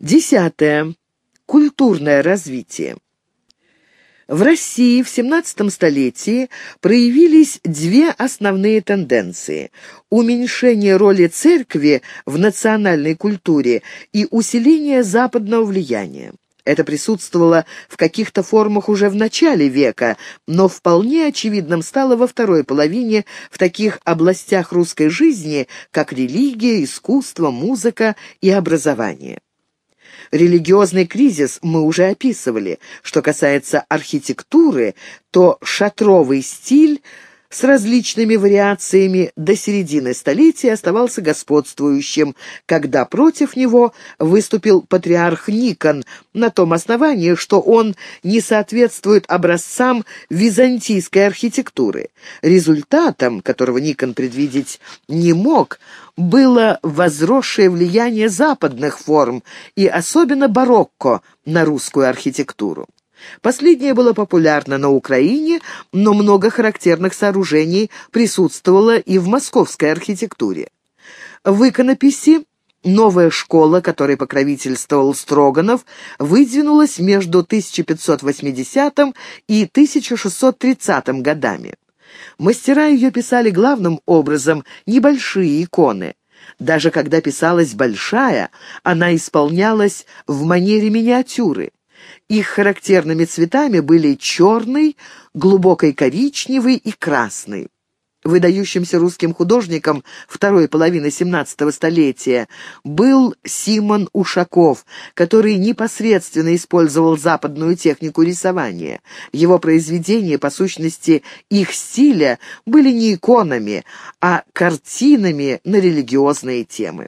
Десятое. Культурное развитие. В России в XVII столетии проявились две основные тенденции: уменьшение роли церкви в национальной культуре и усиление западного влияния. Это присутствовало в каких-то формах уже в начале века, но вполне очевидным стало во второй половине в таких областях русской жизни, как религия, искусство, музыка и образование. Религиозный кризис мы уже описывали. Что касается архитектуры, то шатровый стиль с различными вариациями до середины столетия оставался господствующим, когда против него выступил патриарх Никон на том основании, что он не соответствует образцам византийской архитектуры. Результатом, которого Никон предвидеть не мог, было возросшее влияние западных форм и особенно барокко на русскую архитектуру. Последнее было популярно на Украине, но много характерных сооружений присутствовало и в московской архитектуре. В иконописи новая школа, которой покровительствовал Строганов, выдвинулась между 1580 и 1630 годами. Мастера ее писали главным образом небольшие иконы. Даже когда писалась большая, она исполнялась в манере миниатюры. Их характерными цветами были черный, глубокий коричневый и красный. Выдающимся русским художником второй половины XVII столетия был Симон Ушаков, который непосредственно использовал западную технику рисования. Его произведения, по сущности, их стиля, были не иконами, а картинами на религиозные темы.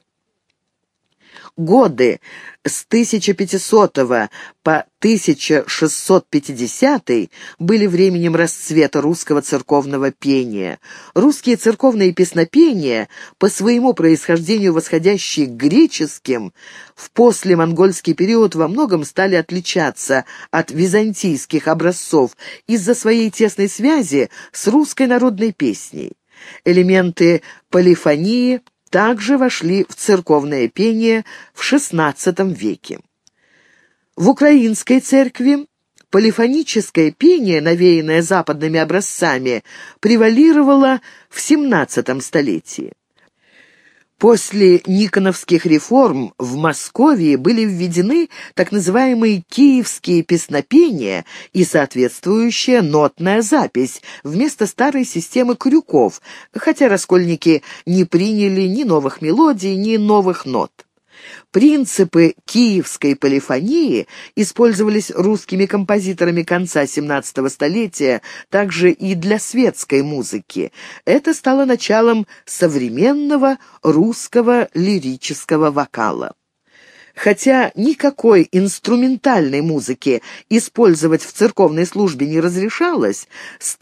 Годы с 1500 по 1650 были временем расцвета русского церковного пения. Русские церковные песнопения, по своему происхождению восходящие к греческим, в послемонгольский период во многом стали отличаться от византийских образцов из-за своей тесной связи с русской народной песней. Элементы полифонии также вошли в церковное пение в XVI веке. В украинской церкви полифоническое пение, навеянное западными образцами, превалировало в XVII столетии. После никоновских реформ в Москве были введены так называемые киевские песнопения и соответствующая нотная запись вместо старой системы крюков, хотя раскольники не приняли ни новых мелодий, ни новых нот. Принципы киевской полифонии использовались русскими композиторами конца XVII столетия также и для светской музыки. Это стало началом современного русского лирического вокала. Хотя никакой инструментальной музыки использовать в церковной службе не разрешалось, с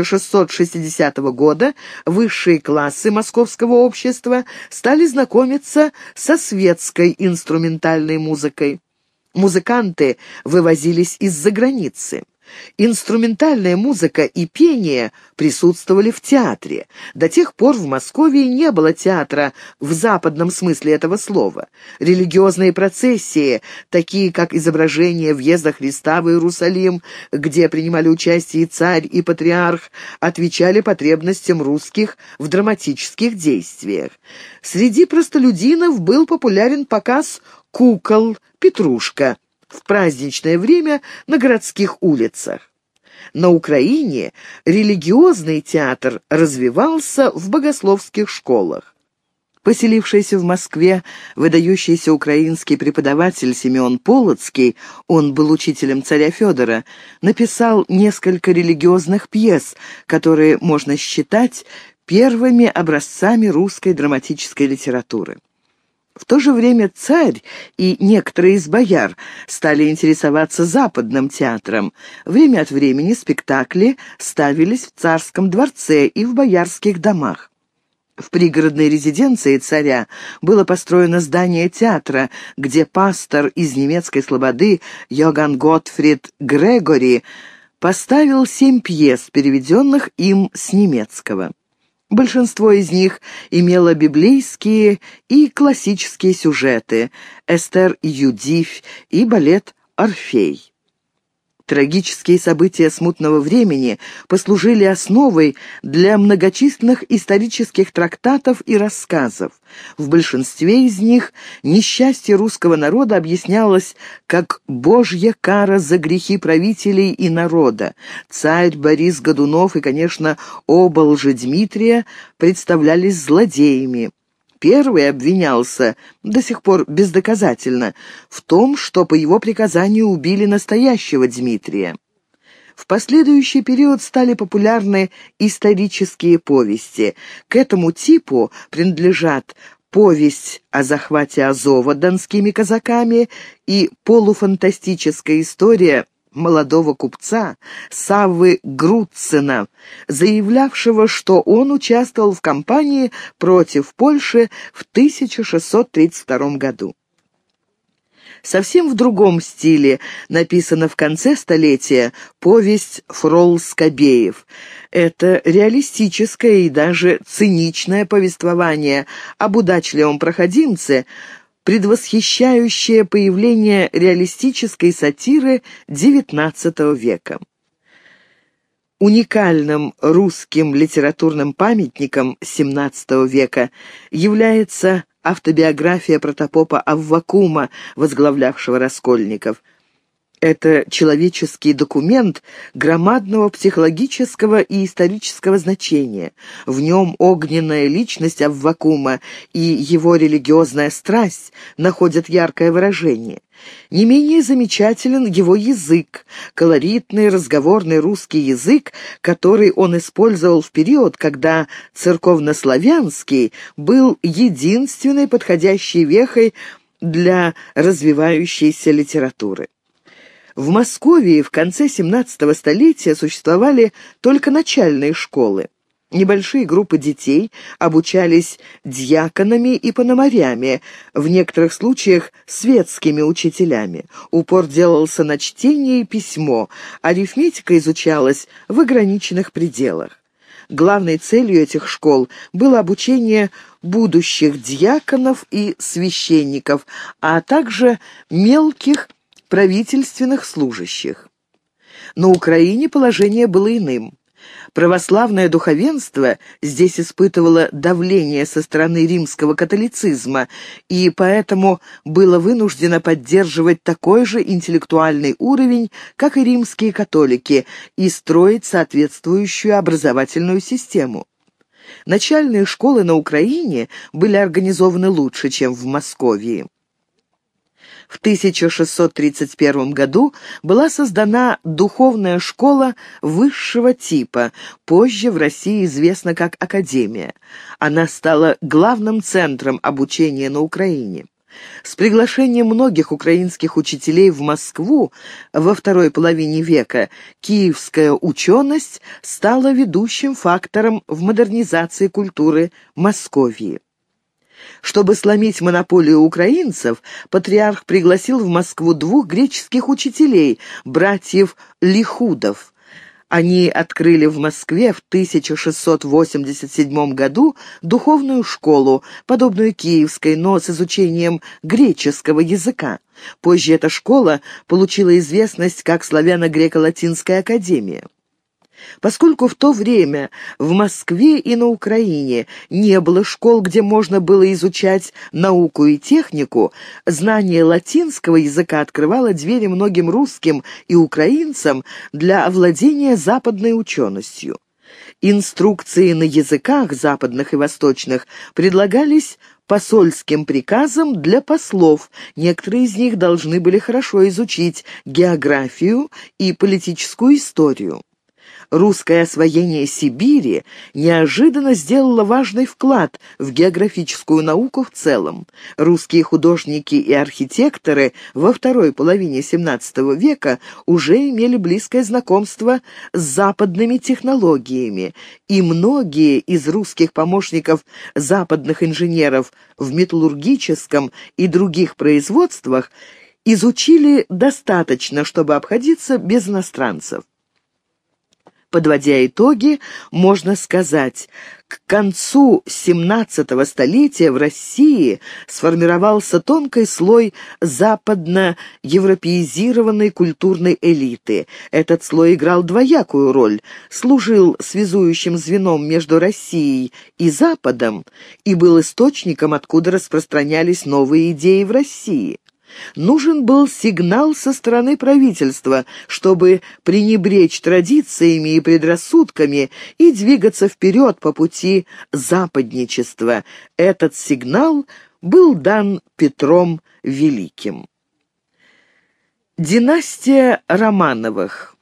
1660 года высшие классы московского общества стали знакомиться со светской инструментальной музыкой. Музыканты вывозились из-за границы. Инструментальная музыка и пение присутствовали в театре. До тех пор в Москве не было театра в западном смысле этого слова. Религиозные процессии, такие как изображение въезда Христа в Иерусалим, где принимали участие и царь, и патриарх, отвечали потребностям русских в драматических действиях. Среди простолюдинов был популярен показ кукол «Петрушка» в праздничное время на городских улицах. На Украине религиозный театр развивался в богословских школах. Поселившийся в Москве выдающийся украинский преподаватель Симеон Полоцкий, он был учителем царя Федора, написал несколько религиозных пьес, которые можно считать первыми образцами русской драматической литературы. В то же время царь и некоторые из бояр стали интересоваться западным театром. Время от времени спектакли ставились в царском дворце и в боярских домах. В пригородной резиденции царя было построено здание театра, где пастор из немецкой слободы Йоганн Готфрид Грегори поставил 7 пьес, переведенных им с немецкого. Большинство из них имело библейские и классические сюжеты «Эстер и Юдифь» и балет «Орфей». Трагические события смутного времени послужили основой для многочисленных исторических трактатов и рассказов. В большинстве из них несчастье русского народа объяснялось как Божья кара за грехи правителей и народа. Царь Борис Годунов и, конечно, оба Лжедмитрия представлялись злодеями. Первый обвинялся, до сих пор бездоказательно, в том, что по его приказанию убили настоящего Дмитрия. В последующий период стали популярны исторические повести. К этому типу принадлежат повесть о захвате Азова донскими казаками и полуфантастическая история молодого купца Саввы Груцина, заявлявшего, что он участвовал в кампании против Польши в 1632 году. Совсем в другом стиле написана в конце столетия повесть «Фрол Скобеев». Это реалистическое и даже циничное повествование об удачливом проходимце, предвосхищающее появление реалистической сатиры XIX века. Уникальным русским литературным памятником XVII века является автобиография протопопа Аввакума, возглавлявшего Раскольников. Это человеческий документ громадного психологического и исторического значения. В нем огненная личность Аввакума и его религиозная страсть находят яркое выражение. Не менее замечателен его язык, колоритный разговорный русский язык, который он использовал в период, когда церковнославянский был единственной подходящей вехой для развивающейся литературы. В Москве в конце XVII столетия существовали только начальные школы. Небольшие группы детей обучались дьяконами и пономарями, в некоторых случаях светскими учителями. Упор делался на чтение и письмо, арифметика изучалась в ограниченных пределах. Главной целью этих школ было обучение будущих дьяконов и священников, а также мелких правительственных служащих. На Украине положение было иным. Православное духовенство здесь испытывало давление со стороны римского католицизма и поэтому было вынуждено поддерживать такой же интеллектуальный уровень, как и римские католики, и строить соответствующую образовательную систему. Начальные школы на Украине были организованы лучше, чем в Москве. В 1631 году была создана духовная школа высшего типа, позже в России известна как Академия. Она стала главным центром обучения на Украине. С приглашением многих украинских учителей в Москву во второй половине века киевская ученость стала ведущим фактором в модернизации культуры Московии. Чтобы сломить монополию украинцев, патриарх пригласил в Москву двух греческих учителей, братьев Лихудов. Они открыли в Москве в 1687 году духовную школу, подобную киевской, но с изучением греческого языка. Позже эта школа получила известность как Славяно-Греко-Латинская академия. Поскольку в то время в Москве и на Украине не было школ, где можно было изучать науку и технику, знание латинского языка открывало двери многим русским и украинцам для овладения западной ученостью. Инструкции на языках западных и восточных предлагались посольским приказом для послов. Некоторые из них должны были хорошо изучить географию и политическую историю. Русское освоение Сибири неожиданно сделало важный вклад в географическую науку в целом. Русские художники и архитекторы во второй половине XVII века уже имели близкое знакомство с западными технологиями, и многие из русских помощников западных инженеров в металлургическом и других производствах изучили достаточно, чтобы обходиться без иностранцев. Подводя итоги, можно сказать, к концу XVII столетия в России сформировался тонкий слой западно-европеизированной культурной элиты. Этот слой играл двоякую роль, служил связующим звеном между Россией и Западом и был источником, откуда распространялись новые идеи в России. Нужен был сигнал со стороны правительства, чтобы пренебречь традициями и предрассудками и двигаться вперед по пути западничества. Этот сигнал был дан Петром Великим. Династия Романовых.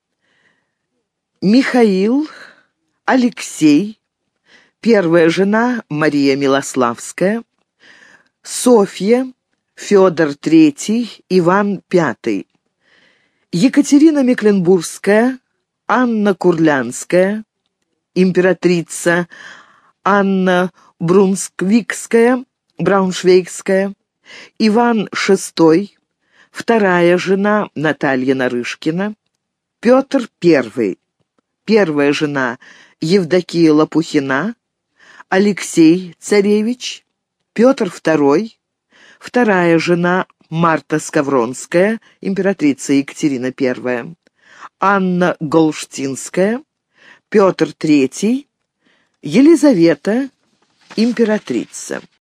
Михаил, Алексей, первая жена Мария Милославская, Софья, Федор III, Иван V, Екатерина Мекленбургская, Анна Курлянская, императрица Анна Брунсвикская, Брауншвейгская, Иван VI, вторая жена Наталья Нарышкина, Петр I, первая жена Евдокия Лопухина, Алексей царевич, Петр II, вторая жена Марта Скавронская, императрица Екатерина I, Анна Голштинская, Петр III, Елизавета, императрица.